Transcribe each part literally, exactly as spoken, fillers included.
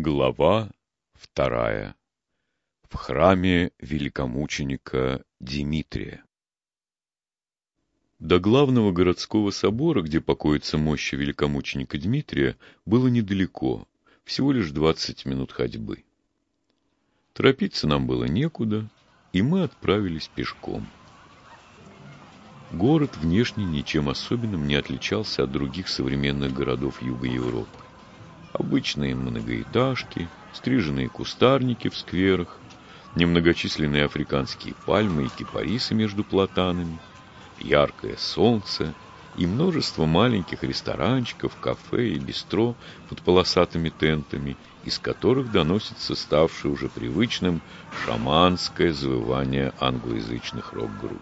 Глава вторая. В храме великомученика Димитрия. До главного городского собора, где покоятся мощи великомученика Дмитрия, было недалеко, всего лишь двадцать минут ходьбы. Торопиться нам было некуда, и мы отправились пешком. Город внешне ничем особенным не отличался от других современных городов Юга Европы. Обычные многоэтажки, стриженные кустарники в скверах, немногочисленные африканские пальмы и кипарисы между платанами, яркое солнце и множество маленьких ресторанчиков, кафе и бистро под полосатыми тентами, из которых доносится ставшее уже привычным шаманское завывание англоязычных рок-групп.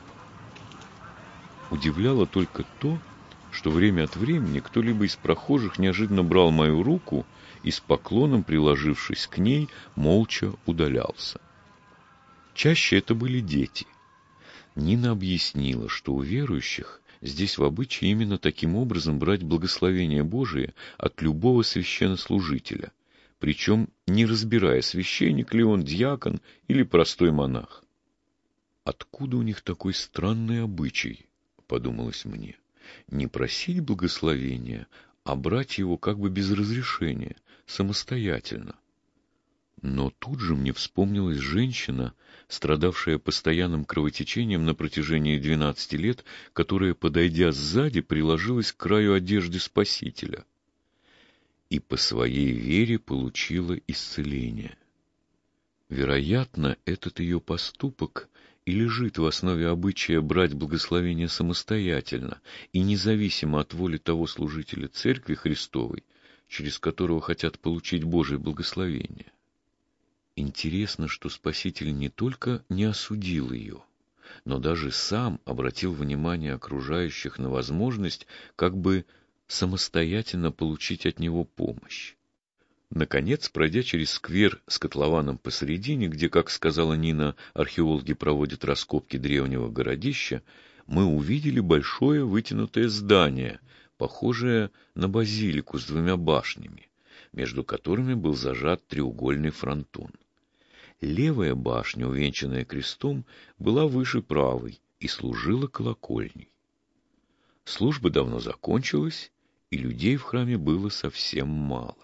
Удивляло только то, что время от времени кто-либо из прохожих неожиданно брал мою руку и, с поклоном приложившись к ней, молча удалялся. Чаще это были дети. Нина объяснила, что у верующих здесь в обычае именно таким образом брать благословение Божие от любого священнослужителя, причем не разбирая, священник ли он, диакон или простой монах. «Откуда у них такой странный обычай?» — подумалось мне. Не просить благословения, а брать его как бы без разрешения, самостоятельно. Но тут же мне вспомнилась женщина, страдавшая постоянным кровотечением на протяжении двенадцати лет, которая, подойдя сзади, приложилась к краю одежды Спасителя и по своей вере получила исцеление. Вероятно, этот ее поступок и лежит в основе обычая брать благословение самостоятельно и независимо от воли того служителя Церкви Христовой, через которого хотят получить Божие благословение. Интересно, что Спаситель не только не осудил ее, но даже сам обратил внимание окружающих на возможность как бы самостоятельно получить от него помощь. Наконец, пройдя через сквер с котлованом посередине, где, как сказала Нина, археологи проводят раскопки древнего городища, мы увидели большое вытянутое здание, похожее на базилику с двумя башнями, между которыми был зажат треугольный фронтон. Левая башня, увенчанная крестом, была выше правой и служила колокольней. Служба давно закончилась, и людей в храме было совсем мало.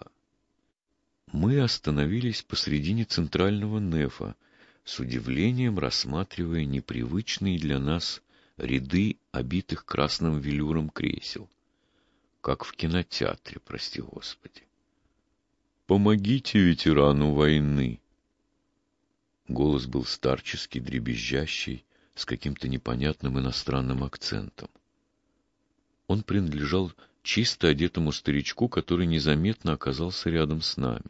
Мы остановились посредине центрального нефа, с удивлением рассматривая непривычные для нас ряды обитых красным велюром кресел. Как в кинотеатре, прости Господи. «Помогите ветерану войны!» Голос был старческий, дребезжащий, с каким-то непонятным иностранным акцентом. Он принадлежал чисто одетому старичку, который незаметно оказался рядом с нами.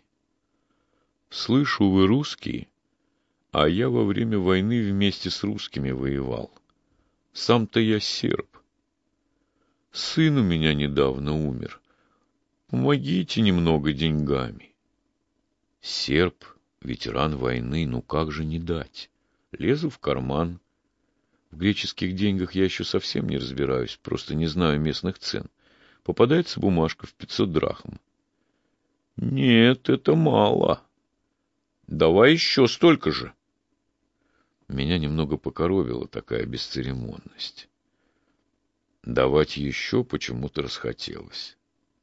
«Слышу, вы русские, а я во время войны вместе с русскими воевал. Сам-то я серб. Сын у меня недавно умер. Помогите немного деньгами». Серб, ветеран войны, ну как же не дать? Лезу в карман. В греческих деньгах я еще совсем не разбираюсь, просто не знаю местных цен. Попадается бумажка в пятьсот драхм. «Нет, это мало. Давай еще столько же». Меня немного покоробила такая бесцеремонность. Давать еще почему-то расхотелось.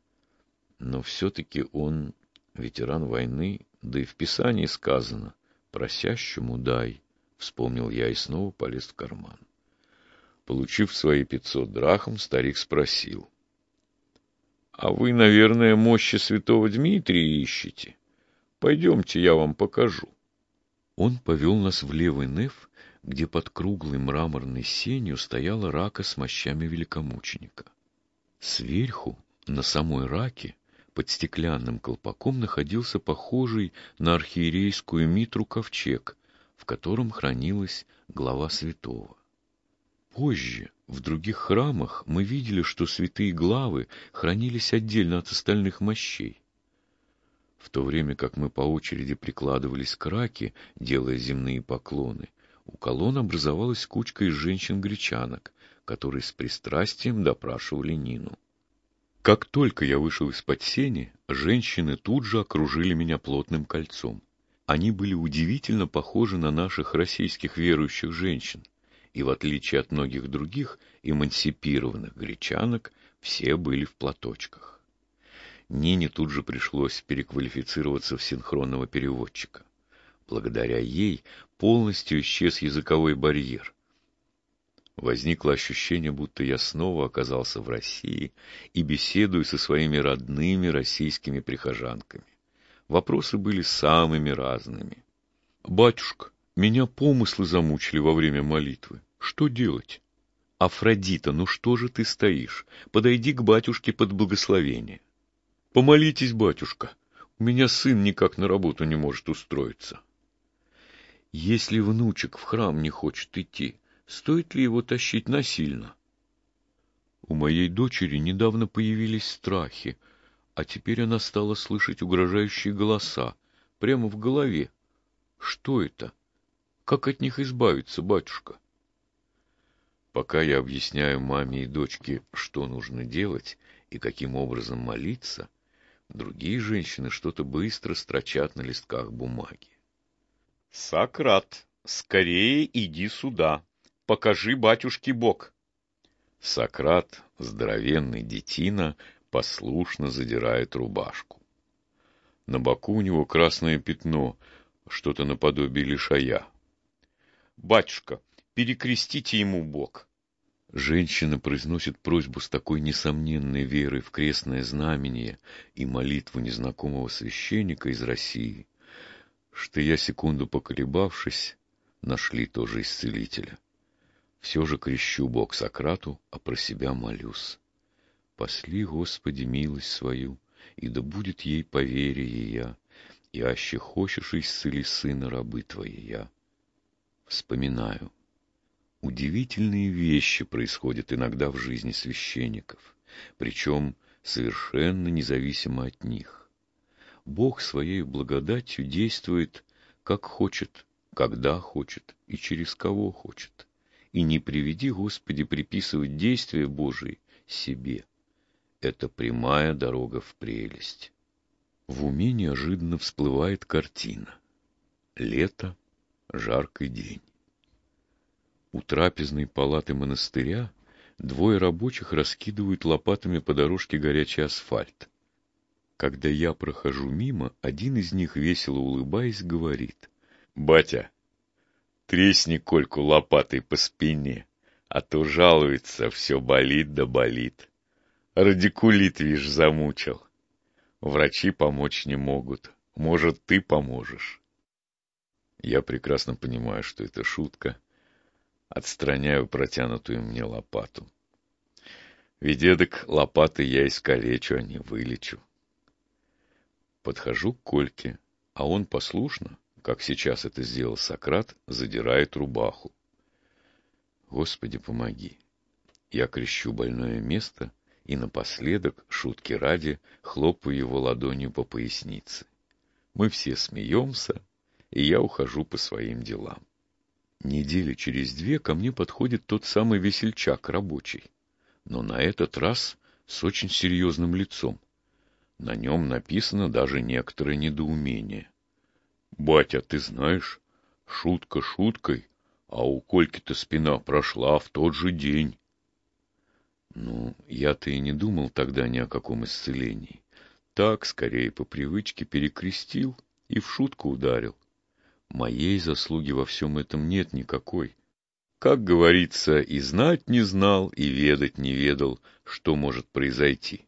Но все-таки он ветеран войны, да и в Писании сказано «просящему дай», вспомнил я и снова полез в карман. Получив свои пятьсот драхм, старик спросил: «А вы, наверное, мощи святого Дмитрия ищете? Пойдемте, я вам покажу». Он повел нас в левый неф, где под круглой мраморной сенью стояла рака с мощами великомученика. Сверху, на самой раке, под стеклянным колпаком находился похожий на архиерейскую митру ковчег, в котором хранилась глава святого. Позже, в других храмах, мы видели, что святые главы хранились отдельно от остальных мощей. В то время как мы по очереди прикладывались к раке, делая земные поклоны, у колонн образовалась кучка из женщин-гречанок, которые с пристрастием допрашивали Нину. Как только я вышел из-под сени, женщины тут же окружили меня плотным кольцом. Они были удивительно похожи на наших российских верующих женщин, и в отличие от многих других эмансипированных гречанок, все были в платочках. Нине тут же пришлось переквалифицироваться в синхронного переводчика. Благодаря ей полностью исчез языковой барьер. Возникло ощущение, будто я снова оказался в России и беседую со своими родными российскими прихожанками. Вопросы были самыми разными. «Батюшка, меня помыслы замучили во время молитвы. Что делать?» «Афродита, ну что же ты стоишь? Подойди к батюшке под благословение». «Помолитесь, батюшка, у меня сын никак на работу не может устроиться». «Если внучек в храм не хочет идти, стоит ли его тащить насильно?» «У моей дочери недавно появились страхи, а теперь она стала слышать угрожающие голоса прямо в голове. Что это? Как от них избавиться, батюшка?» Пока я объясняю маме и дочке, что нужно делать и каким образом молиться, другие женщины что-то быстро строчат на листках бумаги. «Сократ, скорее иди сюда, покажи батюшке бок». Сократ, здоровенный детина, послушно задирает рубашку. На боку у него красное пятно, что-то наподобие лишая. «Батюшка, перекрестите ему бок». Женщина произносит просьбу с такой несомненной верой в крестное знамение и молитву незнакомого священника из России, что я, секунду поколебавшись, нашли тоже исцелителя. Все же крещу бок Сократу, а про себя молюсь. Посли, Господи, милость свою, и да будет ей поверие я, и аще хочешь исцели сына рабы твоя. Вспоминаю. Удивительные вещи происходят иногда в жизни священников, причем совершенно независимо от них. Бог своей благодатью действует, как хочет, когда хочет и через кого хочет. И не приведи, Господи, приписывать действия Божии себе. Это прямая дорога в прелесть. В уме неожиданно всплывает картина. Лето, жаркий день. У трапезной палаты монастыря двое рабочих раскидывают лопатами по дорожке горячий асфальт. Когда я прохожу мимо, один из них, весело улыбаясь, говорит: «Батя, тресни Кольку лопатой по спине, а то жалуется, все болит да болит. Радикулит, вишь, замучил. Врачи помочь не могут. Может, ты поможешь?» Я прекрасно понимаю, что это шутка. Отстраняю протянутую мне лопату. Ведь эдак лопатой я искалечу, а не вылечу. Подхожу к Кольке, а он послушно, как сейчас это сделал Сократ, задирает рубаху. Господи, помоги. Я крещу больное место и напоследок, шутки ради, хлопаю его ладонью по пояснице. Мы все смеемся, и я ухожу по своим делам. Недели через две ко мне подходит тот самый весельчак рабочий, но на этот раз с очень серьезным лицом. На нем написано даже некоторое недоумение. «Батя, ты знаешь, шутка шуткой, а у Кольки-то спина прошла в тот же день». Ну, я-то и не думал тогда ни о каком исцелении. Так, скорее по привычке, перекрестил и в шутку ударил. Моей заслуги во всем этом нет никакой. Как говорится, и знать не знал, и ведать не ведал, что может произойти.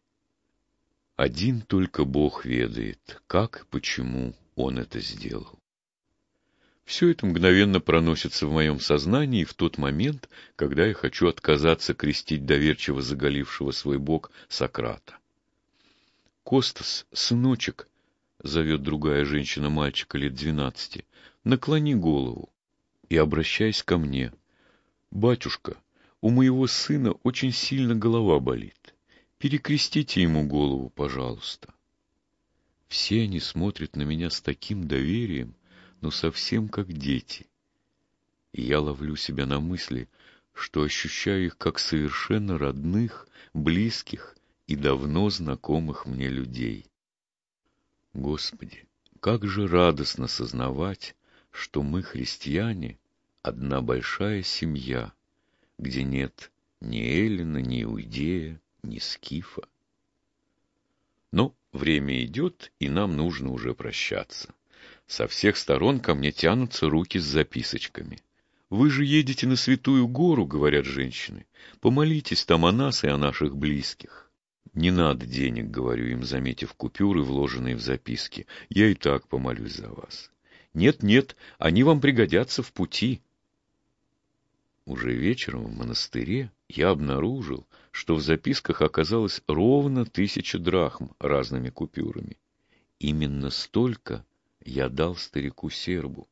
Один только Бог ведает, как и почему Он это сделал. Все это мгновенно проносится в моем сознании в тот момент, когда я хочу отказаться крестить доверчиво заголившего свой бок Сократа. «Костас, сыночек», — зовет другая женщина мальчика лет двенадцати, — «наклони голову». И, обращаясь ко мне: «Батюшка, у моего сына очень сильно голова болит. Перекрестите ему голову, пожалуйста». Все они смотрят на меня с таким доверием, но совсем как дети. И я ловлю себя на мысли, что ощущаю их как совершенно родных, близких и давно знакомых мне людей. Господи, как же радостно сознавать, что мы, христиане, одна большая семья, где нет ни Эллина, ни Иудея, ни Скифа. Но время идет, и нам нужно уже прощаться. Со всех сторон ко мне тянутся руки с записочками. «Вы же едете на Святую Гору», — говорят женщины. «Помолитесь там о нас и о наших близких». «Не надо денег», — говорю им, заметив купюры, вложенные в записки. «Я и так помолюсь за вас». «Нет-нет, они вам пригодятся в пути». Уже вечером в монастыре я обнаружил, что в записках оказалось ровно тысяча драхм разными купюрами. Именно столько я дал старику-сербу.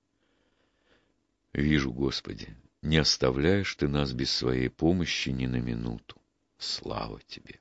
Вижу, Господи, не оставляешь Ты нас без своей помощи ни на минуту. Слава Тебе!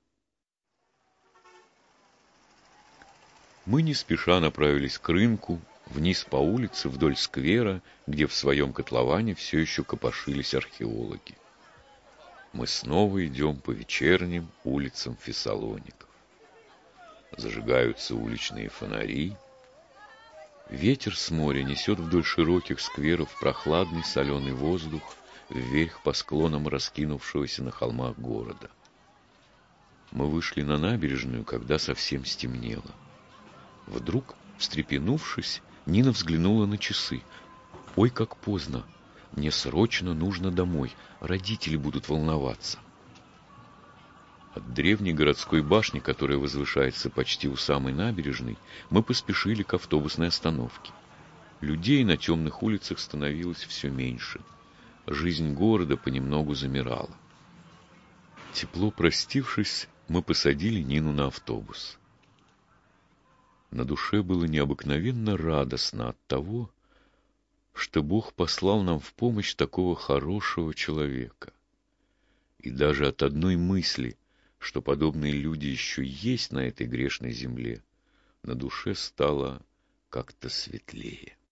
Мы не спеша направились к рынку, вниз по улице, вдоль сквера, где в своем котловане все еще копошились археологи. Мы снова идем по вечерним улицам Фессалоников. Зажигаются уличные фонари. Ветер с моря несет вдоль широких скверов прохладный соленый воздух вверх по склонам раскинувшегося на холмах города. Мы вышли на набережную, когда совсем стемнело. Вдруг, встрепенувшись, Нина взглянула на часы. «Ой, как поздно! Мне срочно нужно домой. Родители будут волноваться». От древней городской башни, которая возвышается почти у самой набережной, мы поспешили к автобусной остановке. Людей на темных улицах становилось все меньше. Жизнь города понемногу замирала. Тепло простившись, мы посадили Нину на автобус. На душе было необыкновенно радостно от того, что Бог послал нам в помощь такого хорошего человека. И даже от одной мысли, что подобные люди еще есть на этой грешной земле, на душе стало как-то светлее.